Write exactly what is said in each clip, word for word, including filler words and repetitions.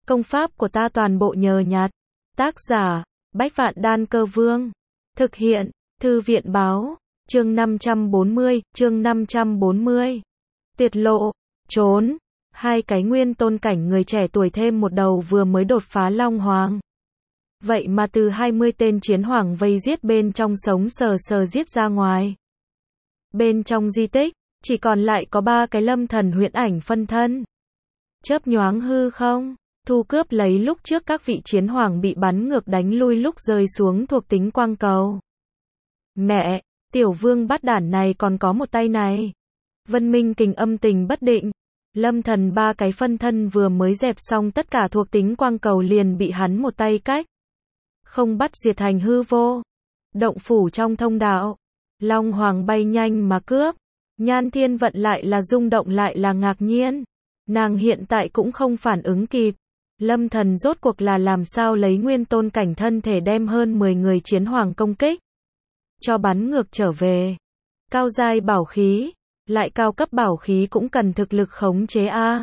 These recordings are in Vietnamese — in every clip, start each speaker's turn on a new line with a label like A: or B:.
A: Công pháp của ta toàn bộ nhờ nhặt. Tác giả, Bách Vạn Đan Cơ Vương. Thực hiện, Thư viện Báo. Chương năm trăm bốn mươi, chương năm trăm bốn mươi. Tiệt lộ, trốn. Hai cái nguyên tôn cảnh người trẻ tuổi thêm một đầu vừa mới đột phá Long Hoàng. Vậy mà từ hai mươi tên chiến hoàng vây giết bên trong sống sờ sờ giết ra ngoài. Bên trong di tích, chỉ còn lại có ba cái lâm thần huyễn ảnh phân thân. Chớp nhoáng hư không, thu cướp lấy lúc trước các vị chiến hoàng bị bắn ngược đánh lui lúc rơi xuống thuộc tính quang cầu. Mẹ, tiểu vương bắt đản này còn có một tay này. Vân Minh Kình âm tình bất định. Lâm thần ba cái phân thân vừa mới dẹp xong tất cả thuộc tính quang cầu liền bị hắn một tay cách. Không bắt diệt thành hư vô. Động phủ trong thông đạo. Long Hoàng bay nhanh mà cướp. Nhan Thiên Vận lại là rung động lại là ngạc nhiên. Nàng hiện tại cũng không phản ứng kịp. Lâm thần rốt cuộc là làm sao lấy nguyên tôn cảnh thân thể đem hơn mười người chiến hoàng công kích. Cho bắn ngược trở về. Cao giai bảo khí. Lại cao cấp bảo khí cũng cần thực lực khống chế a.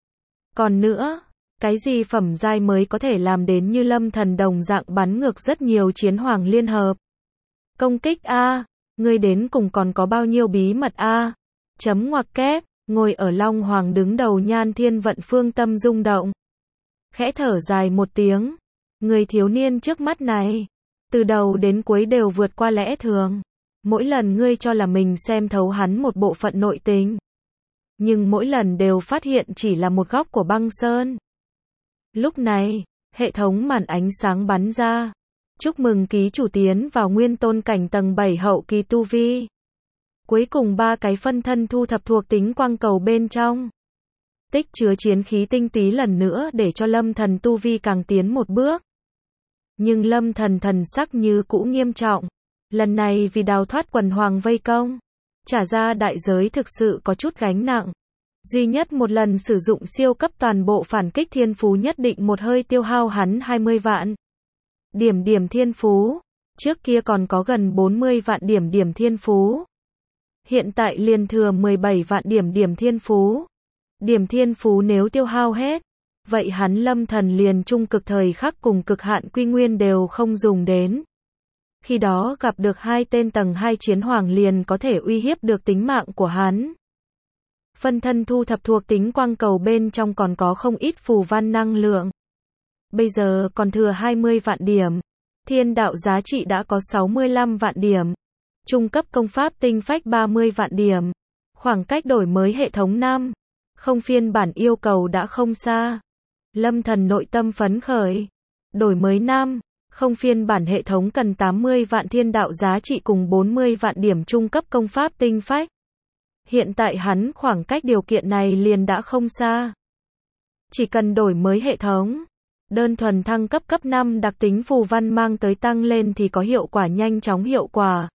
A: Còn nữa, cái gì phẩm giai mới có thể làm đến như lâm thần đồng dạng bắn ngược rất nhiều chiến hoàng liên hợp. Công kích a, ngươi đến cùng còn có bao nhiêu bí mật a? Chấm ngoặc kép, ngồi ở Long Hoàng đứng đầu Nhan Thiên Vận phương tâm rung động. Khẽ thở dài một tiếng, người thiếu niên trước mắt này, từ đầu đến cuối đều vượt qua lẽ thường. Mỗi lần ngươi cho là mình xem thấu hắn một bộ phận nội tình. Nhưng mỗi lần đều phát hiện chỉ là một góc của băng sơn. Lúc này, hệ thống màn ánh sáng bắn ra. Chúc mừng ký chủ tiến vào nguyên tôn cảnh tầng bảy hậu kỳ tu vi. Cuối cùng ba cái phân thân thu thập thuộc tính quang cầu bên trong. Tích chứa chiến khí tinh túy lần nữa để cho lâm thần tu vi càng tiến một bước. Nhưng lâm thần thần sắc như cũ nghiêm trọng. Lần này vì đào thoát quần hoàng vây công, trả ra đại giới thực sự có chút gánh nặng. Duy nhất một lần sử dụng siêu cấp toàn bộ phản kích thiên phú nhất định một hơi tiêu hao hắn hai mươi vạn. Điểm điểm thiên phú, trước kia còn có gần bốn mươi vạn điểm điểm thiên phú. Hiện tại liền thừa mười bảy vạn điểm điểm thiên phú. Điểm thiên phú nếu tiêu hao hết, vậy hắn lâm thần liền trung cực thời khắc cùng cực hạn quy nguyên đều không dùng đến. Khi đó gặp được hai tên tầng hai chiến hoàng liền có thể uy hiếp được tính mạng của hắn. Phân thân thu thập thuộc tính quang cầu bên trong còn có không ít phù văn năng lượng. Bây giờ còn thừa hai mươi vạn điểm. Thiên đạo giá trị đã có sáu mươi lăm vạn điểm. Trung cấp công pháp tinh phách ba mươi vạn điểm. Khoảng cách đổi mới hệ thống năm. Không phiên bản yêu cầu đã không xa. Lâm thần nội tâm phấn khởi. Đổi mới năm. Không phiên bản hệ thống cần tám mươi vạn thiên đạo giá trị cùng bốn mươi vạn điểm trung cấp công pháp tinh phách. Hiện tại hắn khoảng cách điều kiện này liền đã không xa. Chỉ cần đổi mới hệ thống, đơn thuần thăng cấp cấp năm đặc tính phù văn mang tới tăng lên thì có hiệu quả nhanh chóng hiệu quả.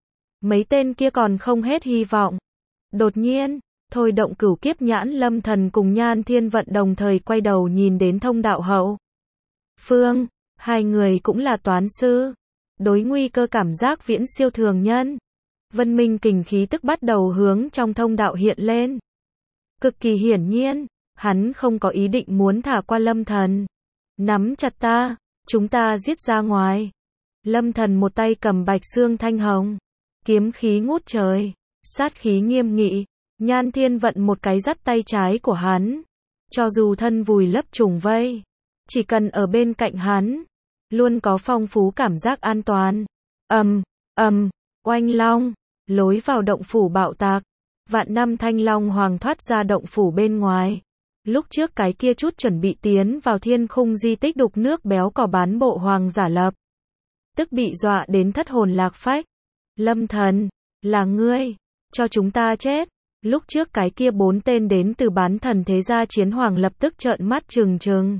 A: Mấy tên kia còn không hết hy vọng. Đột nhiên, thôi động cửu kiếp nhãn lâm thần cùng Nhan Thiên Vận đồng thời quay đầu nhìn đến thông đạo hậu phương. Hai người cũng là toán sư. Đối nguy cơ cảm giác viễn siêu thường nhân. Vân Minh Kình khí tức bắt đầu hướng trong thông đạo hiện lên. Cực kỳ hiển nhiên, hắn không có ý định muốn thả qua lâm thần. Nắm chặt ta, chúng ta giết ra ngoài. Lâm thần một tay cầm bạch xương thanh hồng. Kiếm khí ngút trời, sát khí nghiêm nghị. Nhan Thiên Vận một cái dắt tay trái của hắn. Cho dù thân vùi lấp trùng vây, chỉ cần ở bên cạnh hắn, luôn có phong phú cảm giác an toàn. Ầm, ầm, oanh long, lối vào động phủ bạo tạc. Vạn năm thanh long hoàng thoát ra động phủ bên ngoài. Lúc trước cái kia chút chuẩn bị tiến vào thiên khung di tích đục nước béo cò bán bộ hoàng giả lập. Tức bị dọa đến thất hồn lạc phách. Lâm thần, là ngươi, cho chúng ta chết. Lúc trước cái kia bốn tên đến từ bán thần thế gia chiến hoàng lập tức trợn mắt trừng trừng.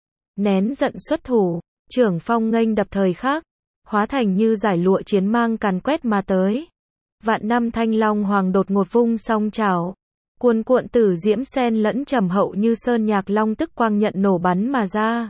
A: Nén giận xuất thủ, trưởng phong nghênh đập thời khắc, hóa thành như giải lụa chiến mang càn quét mà tới. Vạn năm thanh long hoàng đột ngột vung song chảo, cuồn cuộn tử diễm sen lẫn trầm hậu như sơn nhạc long tức quang nhận nổ bắn mà ra.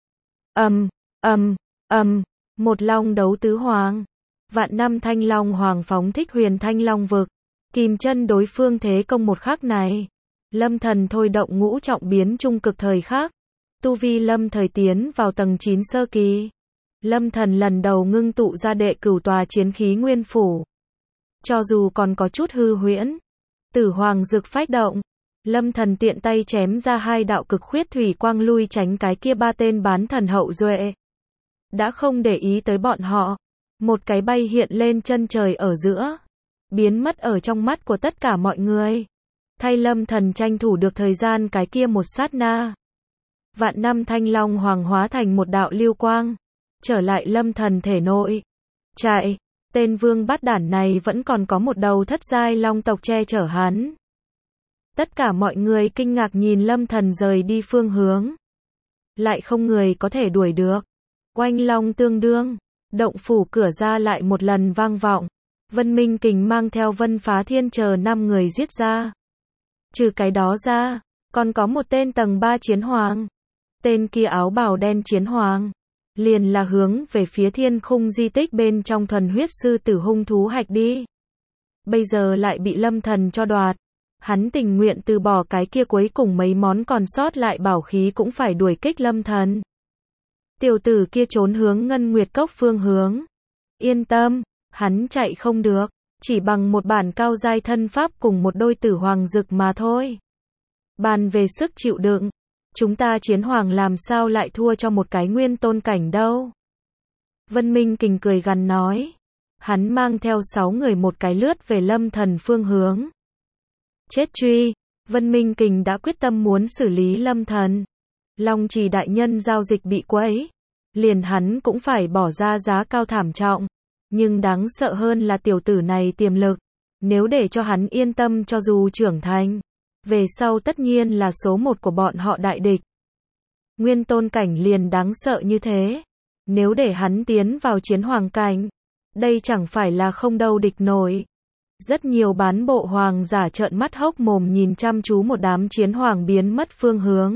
A: Ầm, ầm, ầm, một long đấu tứ hoàng. Vạn năm thanh long hoàng phóng thích huyền thanh long vực, kìm chân đối phương thế công một khắc này. Lâm thần thôi động ngũ trọng biến trung cực thời khắc. Tu vi lâm thời tiến vào tầng chín sơ kỳ. Lâm thần lần đầu ngưng tụ ra đệ cửu tòa chiến khí nguyên phủ. Cho dù còn có chút hư huyễn, tử hoàng dực phách động, lâm thần tiện tay chém ra hai đạo cực khuyết thủy quang lui tránh cái kia ba tên bán thần hậu duệ. Đã không để ý tới bọn họ, một cái bay hiện lên chân trời ở giữa, biến mất ở trong mắt của tất cả mọi người. Thay lâm thần tranh thủ được thời gian cái kia một sát na. Vạn năm thanh long hoàng hóa thành một đạo lưu quang, trở lại lâm thần thể nội. Chạy, tên vương bát đản này vẫn còn có một đầu thất giai long tộc che chở hắn. Tất cả mọi người kinh ngạc nhìn lâm thần rời đi phương hướng. Lại không người có thể đuổi được. Oanh long tương đương, động phủ cửa ra lại một lần vang vọng. Vân Minh Kình mang theo Vân Phá Thiên chờ năm người giết ra. Trừ cái đó ra, còn có một tên tầng ba chiến hoàng. Tên kia áo bào đen chiến hoàng, liền là hướng về phía thiên khung di tích bên trong thuần huyết sư tử hung thú hạch đi. Bây giờ lại bị lâm thần cho đoạt. Hắn tình nguyện từ bỏ cái kia cuối cùng mấy món còn sót lại bảo khí cũng phải đuổi kích lâm thần. Tiểu tử kia trốn hướng Ngân Nguyệt Cốc phương hướng. Yên tâm, hắn chạy không được, chỉ bằng một bản cao giai thân pháp cùng một đôi tử hoàng dực mà thôi. Bàn về sức chịu đựng, chúng ta chiến hoàng làm sao lại thua cho một cái nguyên tôn cảnh đâu. Vân Minh Kình cười gằn nói. Hắn mang theo sáu người một cái lướt về lâm thần phương hướng. Chết truy, Vân Minh Kình đã quyết tâm muốn xử lý lâm thần. Long Trì đại nhân giao dịch bị quấy, liền hắn cũng phải bỏ ra giá cao thảm trọng. Nhưng đáng sợ hơn là tiểu tử này tiềm lực. Nếu để cho hắn yên tâm cho dù trưởng thành, về sau tất nhiên là số một của bọn họ đại địch. Nguyên tôn cảnh liền đáng sợ như thế. Nếu để hắn tiến vào chiến hoàng cảnh, đây chẳng phải là không đâu địch nổi. Rất nhiều bán bộ hoàng giả trợn mắt hốc mồm nhìn chăm chú một đám chiến hoàng biến mất phương hướng.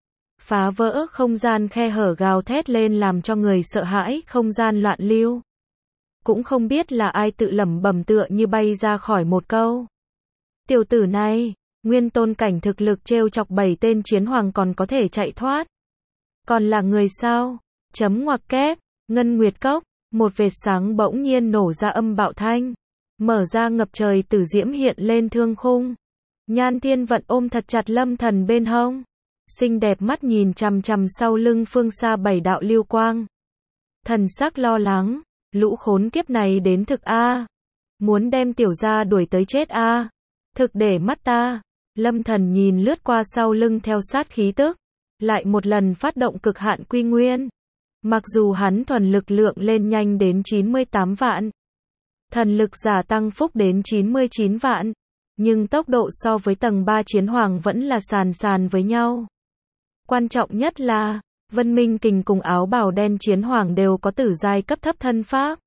A: Phá vỡ không gian khe hở gào thét lên làm cho người sợ hãi, không gian loạn lưu. Cũng không biết là ai tự lẩm bẩm tựa như bay ra khỏi một câu. Tiểu tử này, nguyên tôn cảnh thực lực trêu chọc bảy tên chiến hoàng còn có thể chạy thoát. Còn là người sao? Chấm ngoặc kép, Ngân Nguyệt Cốc, một vệt sáng bỗng nhiên nổ ra âm bạo thanh. Mở ra ngập trời tử diễm hiện lên thương khung. Nhan Thiên Vận ôm thật chặt lâm thần bên hông. Xinh đẹp mắt nhìn chằm chằm sau lưng phương xa bảy đạo lưu quang. Thần sắc lo lắng, lũ khốn kiếp này đến thực a. Muốn đem tiểu gia đuổi tới chết a. Thực để mắt ta. Lâm thần nhìn lướt qua sau lưng theo sát khí tức. Lại một lần phát động cực hạn quy nguyên. Mặc dù hắn thuần lực lượng lên nhanh đến chín mươi tám vạn. Thần lực giả tăng phúc đến chín mươi chín vạn. Nhưng tốc độ so với tầng ba chiến hoàng vẫn là sàn sàn với nhau. Quan trọng nhất là, Vân Minh Kình cùng áo bào đen chiến hoàng đều có tử giai cấp thấp thân pháp.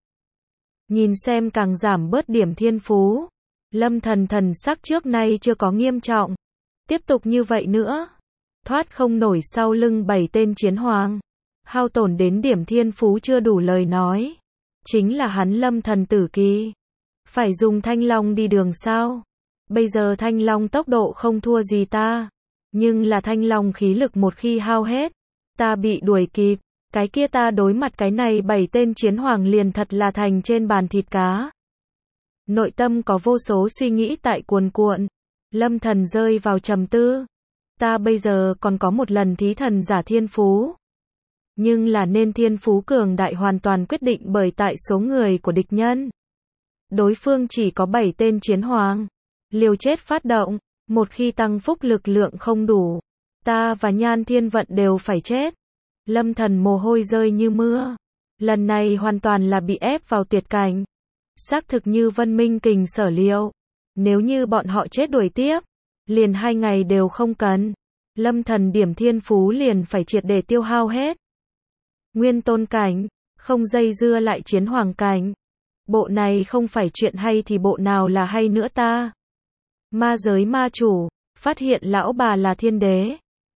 A: Nhìn xem càng giảm bớt điểm thiên phú. Lâm thần thần sắc trước nay chưa có nghiêm trọng. Tiếp tục như vậy nữa. Thoát không nổi sau lưng bảy tên chiến hoàng. Hao tổn đến điểm thiên phú chưa đủ lời nói. Chính là hắn lâm thần tử kỳ. Phải dùng thanh long đi đường sao? Bây giờ thanh long tốc độ không thua gì ta. Nhưng là thanh long khí lực một khi hao hết. Ta bị đuổi kịp. Cái kia ta đối mặt cái này bảy tên chiến hoàng liền thật là thành trên bàn thịt cá. Nội tâm có vô số suy nghĩ tại cuồn cuộn. Lâm thần rơi vào trầm tư. Ta bây giờ còn có một lần thí thần giả thiên phú. Nhưng là nên thiên phú cường đại hoàn toàn quyết định bởi tại số người của địch nhân. Đối phương chỉ có bảy tên chiến hoàng. Liều chết phát động. Một khi tăng phúc lực lượng không đủ. Ta và Nhan Thiên Vận đều phải chết. Lâm thần mồ hôi rơi như mưa. Lần này hoàn toàn là bị ép vào tuyệt cảnh. Xác thực như Vân Minh Kình sở liệu. Nếu như bọn họ chết đuổi tiếp. Liền hai ngày đều không cần. Lâm thần điểm thiên phú liền phải triệt để tiêu hao hết. Nguyên tôn cảnh. Không dây dưa lại chiến hoàng cảnh. Bộ này không phải chuyện hay thì bộ nào là hay nữa ta. Ma giới ma chủ. Phát hiện lão bà là thiên đế.